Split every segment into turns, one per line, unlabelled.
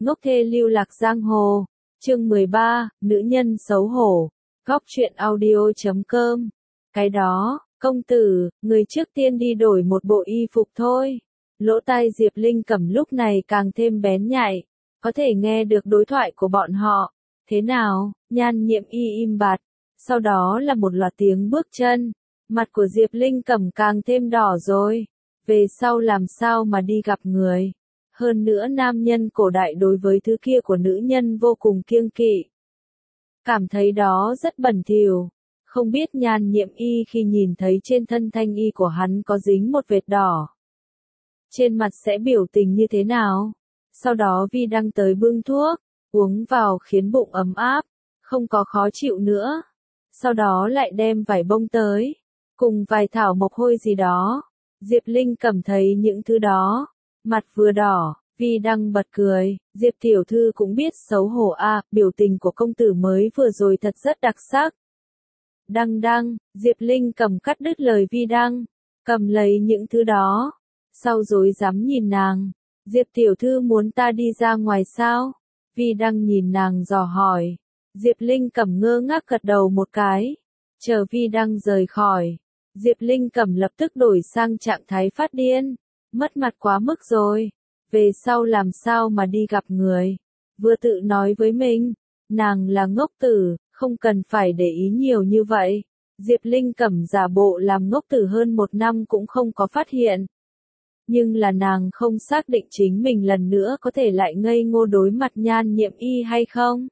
Ngốc thê lưu lạc giang hồ. Chương 13, nữ nhân xấu hổ. Góc truyện audio.com. Cái đó, công tử, người trước tiên đi đổi một bộ y phục thôi. Lỗ tai Diệp Linh Cẩm lúc này càng thêm bén nhạy, có thể nghe được đối thoại của bọn họ. Thế nào? Nhan Nhiệm Y im bặt, sau đó là một loạt tiếng bước chân. Mặt của Diệp Linh Cẩm càng thêm đỏ rồi. Về sau làm sao mà đi gặp người? Hơn nữa nam nhân cổ đại đối với thứ kia của nữ nhân vô cùng kiêng kỵ. Cảm thấy đó rất bẩn thỉu. Không biết Nhan Nhiệm Y khi nhìn thấy trên thân thanh y của hắn có dính một vệt đỏ, trên mặt sẽ biểu tình như thế nào? Sau đó Vi Đăng tới bưng thuốc, uống vào khiến bụng ấm áp, không có khó chịu nữa. Sau đó lại đem vải bông tới, cùng vài thảo mộc hôi gì đó. Diệp Linh Cẩm thấy những thứ đó, mặt vừa đỏ, Vi Đăng bật cười, Diệp tiểu thư cũng biết xấu hổ à, biểu tình của công tử mới vừa rồi thật rất đặc sắc. Đăng, Diệp Linh Cẩm cắt đứt lời Vi Đăng, cầm lấy những thứ đó, sau rối rắm nhìn nàng. Diệp tiểu thư muốn ta đi ra ngoài sao? Vi Đăng nhìn nàng dò hỏi. Diệp Linh Cẩm ngơ ngác gật đầu một cái. Chờ Vi Đăng rời khỏi, Diệp Linh Cẩm lập tức đổi sang trạng thái phát điên. Mất mặt quá mức rồi. Về sau làm sao mà đi gặp người? Vừa tự nói với mình, nàng là ngốc tử, không cần phải để ý nhiều như vậy. Diệp Linh Cẩm giả bộ làm ngốc tử hơn 1 năm cũng không có phát hiện. Nhưng là nàng không xác định chính mình lần nữa có thể lại ngây ngô đối mặt Nhan Nhiệm Y hay không.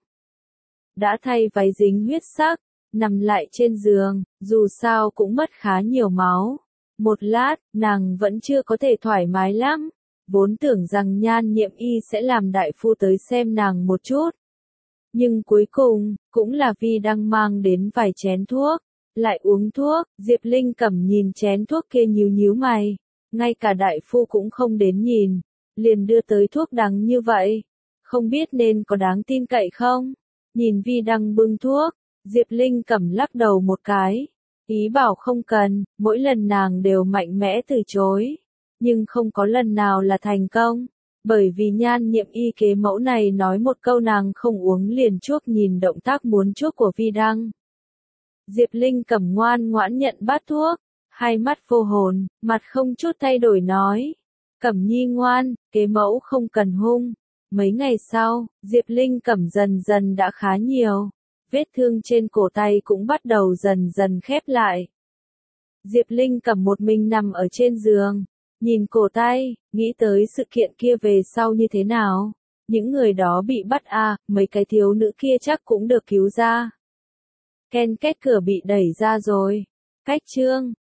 Đã thay váy dính huyết sắc, nằm lại trên giường, dù sao cũng mất khá nhiều máu. Một lát, nàng vẫn chưa có thể thoải mái lắm. Vốn tưởng rằng Nhan Nhiệm Y sẽ làm đại phu tới xem nàng một chút. Nhưng cuối cùng, cũng là Vi Đăng mang đến vài chén thuốc. Lại uống thuốc, Diệp Linh Cẩm nhìn chén thuốc kia nhíu mày. Ngay cả đại phu cũng không đến nhìn, liền đưa tới thuốc đắng như vậy. Không biết nên có đáng tin cậy không? Nhìn Vi Đăng bưng thuốc, Diệp Linh Cẩm lắc đầu một cái. Ý bảo không cần, mỗi lần nàng đều mạnh mẽ từ chối. Nhưng không có lần nào là thành công. Bởi vì Nhan Nhiệm Y kế mẫu này nói một câu nàng không uống liền chuốc nhìn động tác muốn chuốc của Vi Đăng. Diệp Linh Cẩm ngoan ngoãn nhận bát thuốc. Hai mắt vô hồn, mặt không chút thay đổi nói. Cẩm nhi ngoan, kế mẫu không cần hung. Mấy ngày sau, Diệp Linh Cẩm dần dần đã khá nhiều. Vết thương trên cổ tay cũng bắt đầu dần dần khép lại. Diệp Linh Cẩm một mình nằm ở trên giường, nhìn cổ tay, nghĩ tới sự kiện kia về sau như thế nào. Những người đó bị bắt à, mấy cái thiếu nữ kia chắc cũng được cứu ra. Ken két cửa bị đẩy ra rồi. Cách chương